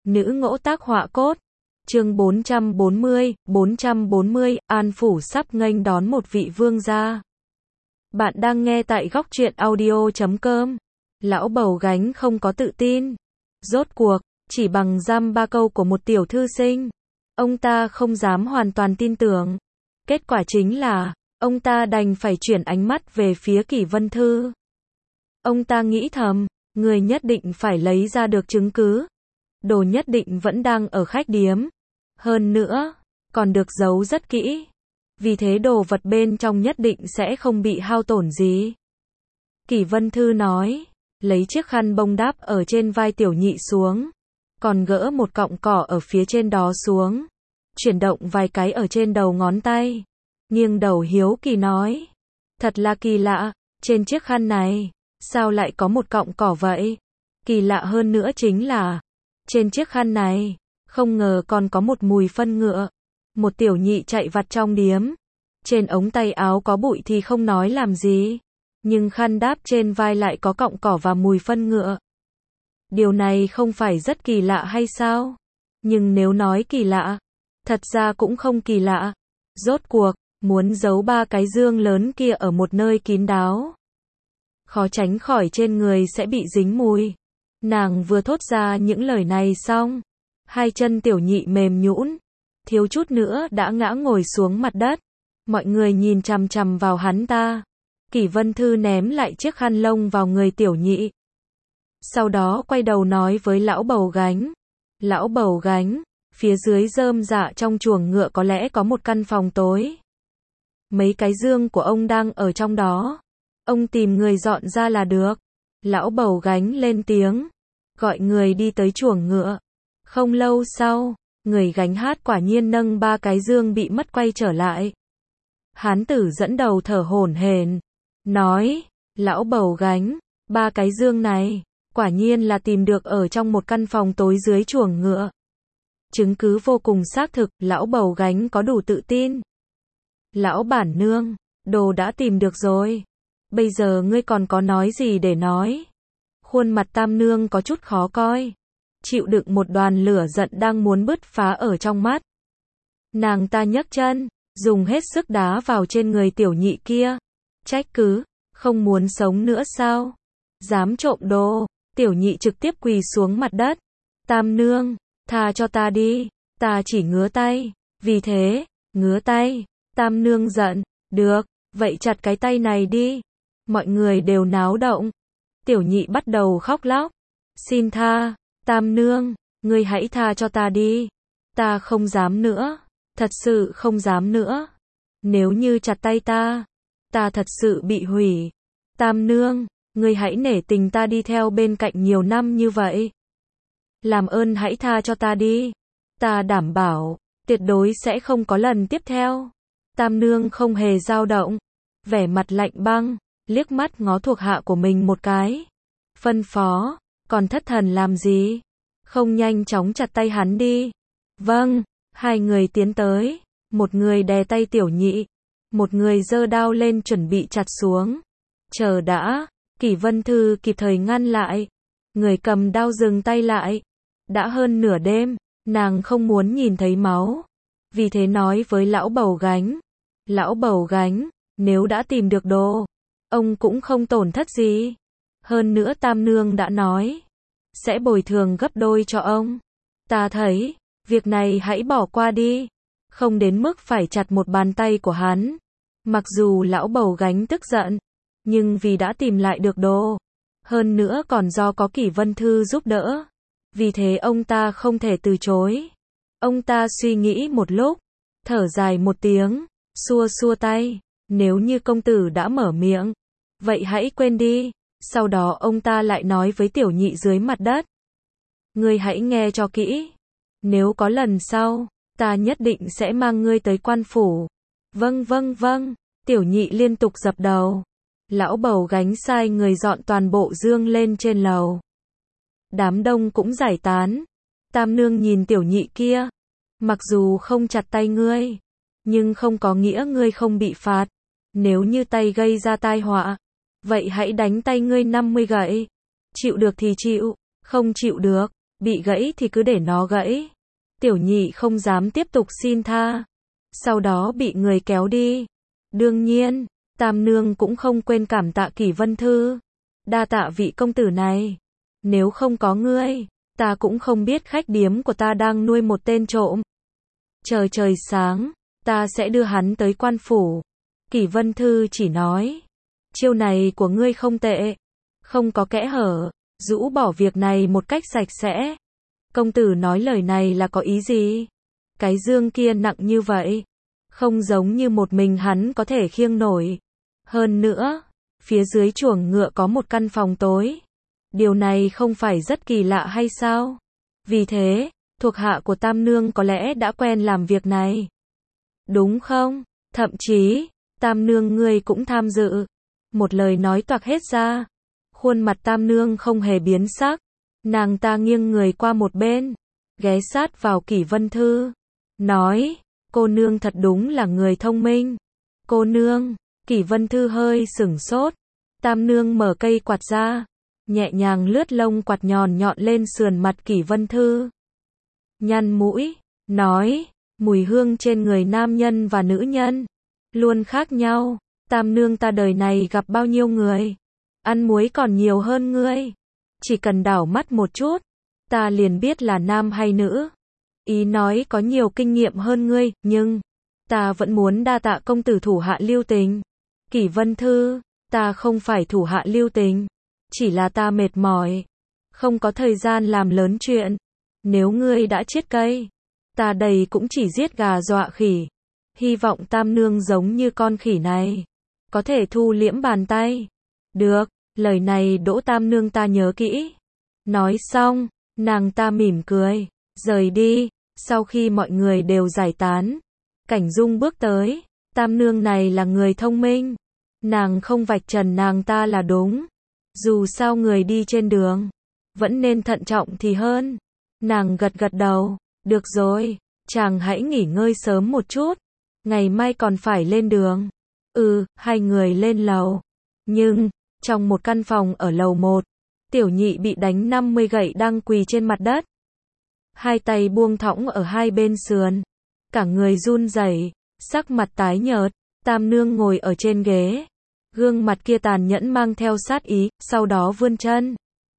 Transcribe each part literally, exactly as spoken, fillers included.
Nữ ngỗ tác họa cốt. Chương bốn trăm bốn mươi, bốn trăm bốn mươi, An Phủ sắp nghênh đón một vị vương gia. Bạn đang nghe tại góc truyện audio chấm com. Lão bầu gánh không có tự tin. Rốt cuộc, chỉ bằng dăm ba câu của một tiểu thư sinh, ông ta không dám hoàn toàn tin tưởng. Kết quả chính là, ông ta đành phải chuyển ánh mắt về phía Kỷ Vân Thư. Ông ta nghĩ thầm, người nhất định phải lấy ra được chứng cứ. Đồ nhất định vẫn đang ở khách điếm. Hơn nữa, còn được giấu rất kỹ. Vì thế đồ vật bên trong nhất định sẽ không bị hao tổn gì. Kỷ Vân Thư nói, lấy chiếc khăn bông đáp ở trên vai tiểu nhị xuống. Còn gỡ một cọng cỏ ở phía trên đó xuống. Chuyển động vài cái ở trên đầu ngón tay. Nghiêng đầu hiếu kỳ nói. Thật là kỳ lạ, trên chiếc khăn này, sao lại có một cọng cỏ vậy? Kỳ lạ hơn nữa chính là, trên chiếc khăn này, không ngờ còn có một mùi phân ngựa. Một tiểu nhị chạy vặt trong điếm. Trên ống tay áo có bụi thì không nói làm gì. Nhưng khăn đáp trên vai lại có cọng cỏ và mùi phân ngựa. Điều này không phải rất kỳ lạ hay sao? Nhưng nếu nói kỳ lạ, thật ra cũng không kỳ lạ. Rốt cuộc, muốn giấu ba cái dương lớn kia ở một nơi kín đáo, khó tránh khỏi trên người sẽ bị dính mùi. Nàng vừa thốt ra những lời này xong, hai chân tiểu nhị mềm nhũn, thiếu chút nữa đã ngã ngồi xuống mặt đất. Mọi người nhìn chằm chằm vào hắn ta. Kỷ Vân Thư ném lại chiếc khăn lông vào người tiểu nhị. Sau đó quay đầu nói với lão bầu gánh. Lão bầu gánh, phía dưới rơm rạ trong chuồng ngựa có lẽ có một căn phòng tối. Mấy cái dương của ông đang ở trong đó. Ông tìm người dọn ra là được. Lão bầu gánh lên tiếng, gọi người đi tới chuồng ngựa. Không lâu sau, người gánh hát quả nhiên nâng ba cái dương bị mất quay trở lại. Hán tử dẫn đầu thở hổn hển, nói, lão bầu gánh, ba cái dương này, quả nhiên là tìm được ở trong một căn phòng tối dưới chuồng ngựa. Chứng cứ vô cùng xác thực, lão bầu gánh có đủ tự tin. Lão bản nương, đồ đã tìm được rồi. Bây giờ ngươi còn có nói gì để nói? Khuôn mặt tam nương có chút khó coi. Chịu đựng một đoàn lửa giận đang muốn bứt phá ở trong mắt. Nàng ta nhấc chân, dùng hết sức đá vào trên người tiểu nhị kia. Trách cứ, không muốn sống nữa sao? Dám trộm đồ. Tiểu nhị trực tiếp quỳ xuống mặt đất. Tam nương, tha cho ta đi. Ta chỉ ngứa tay. Vì thế, ngứa tay. Tam nương giận. Được, vậy chặt cái tay này đi. Mọi người đều náo động. Tiểu nhị bắt đầu khóc lóc. Xin tha, tam nương, ngươi hãy tha cho ta đi. Ta không dám nữa. Thật sự không dám nữa. Nếu như chặt tay ta, ta thật sự bị hủy. Tam nương, ngươi hãy nể tình ta đi theo bên cạnh nhiều năm như vậy. Làm ơn hãy tha cho ta đi. Ta đảm bảo, tuyệt đối sẽ không có lần tiếp theo. Tam nương không hề dao động. Vẻ mặt lạnh băng, liếc mắt ngó thuộc hạ của mình một cái. Phân phó, còn thất thần làm gì? Không nhanh chóng chặt tay hắn đi. Vâng, hai người tiến tới. Một người đè tay tiểu nhị. Một người giơ đao lên chuẩn bị chặt xuống. Chờ đã, Kỷ Vân Thư kịp thời ngăn lại. Người cầm đao dừng tay lại. Đã hơn nửa đêm, nàng không muốn nhìn thấy máu. Vì thế nói với lão bầu gánh. Lão bầu gánh, nếu đã tìm được đồ, ông cũng không tổn thất gì. Hơn nữa tam nương đã nói, sẽ bồi thường gấp đôi cho ông. Ta thấy, việc này hãy bỏ qua đi. Không đến mức phải chặt một bàn tay của hắn. Mặc dù lão bầu gánh tức giận, nhưng vì đã tìm lại được đồ, hơn nữa còn do có Kỷ Vân Thư giúp đỡ, vì thế ông ta không thể từ chối. Ông ta suy nghĩ một lúc, thở dài một tiếng, xua xua tay. Nếu như công tử đã mở miệng, vậy hãy quên đi. Sau đó ông ta lại nói với tiểu nhị dưới mặt đất. Ngươi hãy nghe cho kỹ. Nếu có lần sau, ta nhất định sẽ mang ngươi tới quan phủ. Vâng vâng vâng, tiểu nhị liên tục dập đầu. Lão bầu gánh sai người dọn toàn bộ dương lên trên lầu. Đám đông cũng giải tán. Tam nương nhìn tiểu nhị kia. Mặc dù không chặt tay ngươi, nhưng không có nghĩa ngươi không bị phạt. Nếu như tay gây ra tai họa, vậy hãy đánh tay ngươi năm mươi gậy. Chịu được thì chịu, không chịu được, bị gãy thì cứ để nó gãy. Tiểu nhị không dám tiếp tục xin tha. Sau đó bị người kéo đi. Đương nhiên, Tam Nương cũng không quên cảm tạ Kỷ Vân Thư. Đa tạ vị công tử này. Nếu không có ngươi, ta cũng không biết khách điếm của ta đang nuôi một tên trộm. Trời trời sáng, ta sẽ đưa hắn tới quan phủ. Kỷ Vân Thư chỉ nói, chiêu này của ngươi không tệ, không có kẽ hở, rũ bỏ việc này một cách sạch sẽ. Công tử nói lời này là có ý gì? Cái dương kia nặng như vậy, không giống như một mình hắn có thể khiêng nổi. Hơn nữa, phía dưới chuồng ngựa có một căn phòng tối. Điều này không phải rất kỳ lạ hay sao? Vì thế, thuộc hạ của Tam Nương có lẽ đã quen làm việc này. Đúng không? Thậm chí, Tam Nương ngươi cũng tham dự. Một lời nói toạc hết ra. Khuôn mặt Tam Nương không hề biến sắc. Nàng ta nghiêng người qua một bên, ghé sát vào Kỷ Vân Thư. Nói, cô nương thật đúng là người thông minh. Cô nương, Kỷ Vân Thư hơi sửng sốt. Tam Nương mở cây quạt ra, nhẹ nhàng lướt lông quạt nhọn nhọn lên sườn mặt Kỷ Vân Thư. Nhăn mũi, nói, mùi hương trên người nam nhân và nữ nhân luôn khác nhau. Tam Nương ta đời này gặp bao nhiêu người, ăn muối còn nhiều hơn ngươi. Chỉ cần đảo mắt một chút, ta liền biết là nam hay nữ. Ý nói có nhiều kinh nghiệm hơn ngươi, nhưng ta vẫn muốn đa tạ công tử thủ hạ lưu tình. Kỷ Vân Thư, ta không phải thủ hạ lưu tình, chỉ là ta mệt mỏi, không có thời gian làm lớn chuyện. Nếu ngươi đã chết cây, ta đây cũng chỉ giết gà dọa khỉ. Hy vọng Tam Nương giống như con khỉ này, có thể thu liễm bàn tay. Được, lời này Đỗ Tam Nương ta nhớ kỹ. Nói xong, nàng ta mỉm cười, rời đi. Sau khi mọi người đều giải tán, Cảnh Dung bước tới. Tam Nương này là người thông minh, nàng không vạch trần nàng ta là đúng. Dù sao người đi trên đường, vẫn nên thận trọng thì hơn. Nàng gật gật đầu, được rồi, chàng hãy nghỉ ngơi sớm một chút, ngày mai còn phải lên đường. Ừ, hai người lên lầu. Nhưng, trong một căn phòng ở lầu một, Tiểu Nhị bị đánh năm mươi gậy đang quỳ trên mặt đất. Hai tay buông thõng ở hai bên sườn, cả người run rẩy, sắc mặt tái nhợt. Tam Nương ngồi ở trên ghế, gương mặt kia tàn nhẫn mang theo sát ý, sau đó vươn chân,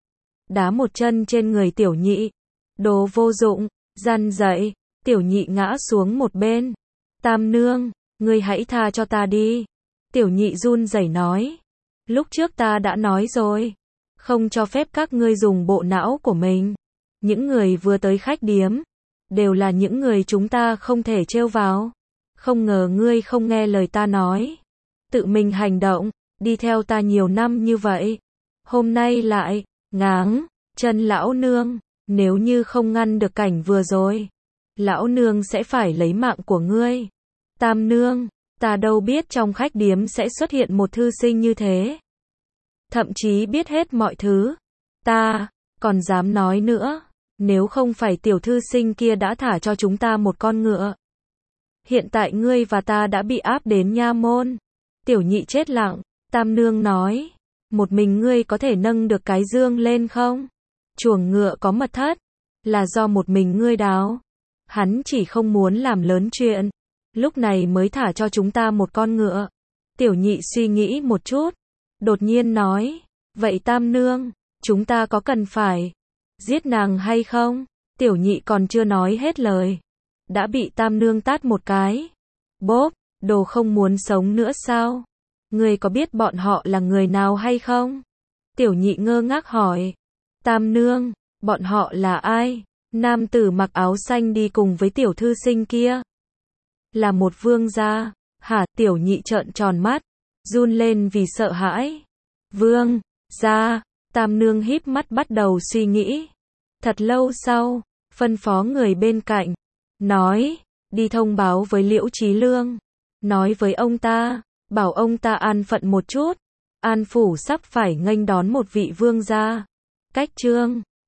đá một chân trên người Tiểu Nhị. Đồ vô dụng, răn dậy. Tiểu Nhị ngã xuống một bên. Tam Nương, ngươi hãy tha cho ta đi. Tiểu Nhị run rẩy nói, lúc trước ta đã nói rồi, không cho phép các ngươi dùng bộ não của mình. Những người vừa tới khách điếm, đều là những người chúng ta không thể trêu vào. Không ngờ ngươi không nghe lời ta nói, tự mình hành động, đi theo ta nhiều năm như vậy. Hôm nay lại, ngáng, chân lão nương, nếu như không ngăn được cảnh vừa rồi, lão nương sẽ phải lấy mạng của ngươi. Tam Nương, ta đâu biết trong khách điếm sẽ xuất hiện một thư sinh như thế. Thậm chí biết hết mọi thứ. Ta, còn dám nói nữa, nếu không phải tiểu thư sinh kia đã thả cho chúng ta một con ngựa. Hiện tại ngươi và ta đã bị áp đến nha môn. Tiểu Nhị chết lặng. Tam Nương nói, một mình ngươi có thể nâng được cái dương lên không? Chuồng ngựa có mật thất, là do một mình ngươi đào. Hắn chỉ không muốn làm lớn chuyện, lúc này mới thả cho chúng ta một con ngựa. Tiểu Nhị suy nghĩ một chút, đột nhiên nói, vậy Tam Nương, chúng ta có cần phải giết nàng hay không? Tiểu Nhị còn chưa nói hết lời, đã bị Tam Nương tát một cái. Bốp, đồ không muốn sống nữa sao? Ngươi có biết bọn họ là người nào hay không? Tiểu Nhị ngơ ngác hỏi. Tam Nương, bọn họ là ai? Nam tử mặc áo xanh đi cùng với tiểu thư sinh kia. Là một vương gia. Hả? Tiểu Nhị trợn tròn mắt, run lên vì sợ hãi. Vương gia. Tam Nương híp mắt bắt đầu suy nghĩ. Thật lâu sau, phân phó người bên cạnh, nói, đi thông báo với Liễu Chí Lương, nói với ông ta, bảo ông ta an phận một chút. An phủ sắp phải nghênh đón một vị vương gia. Cách chương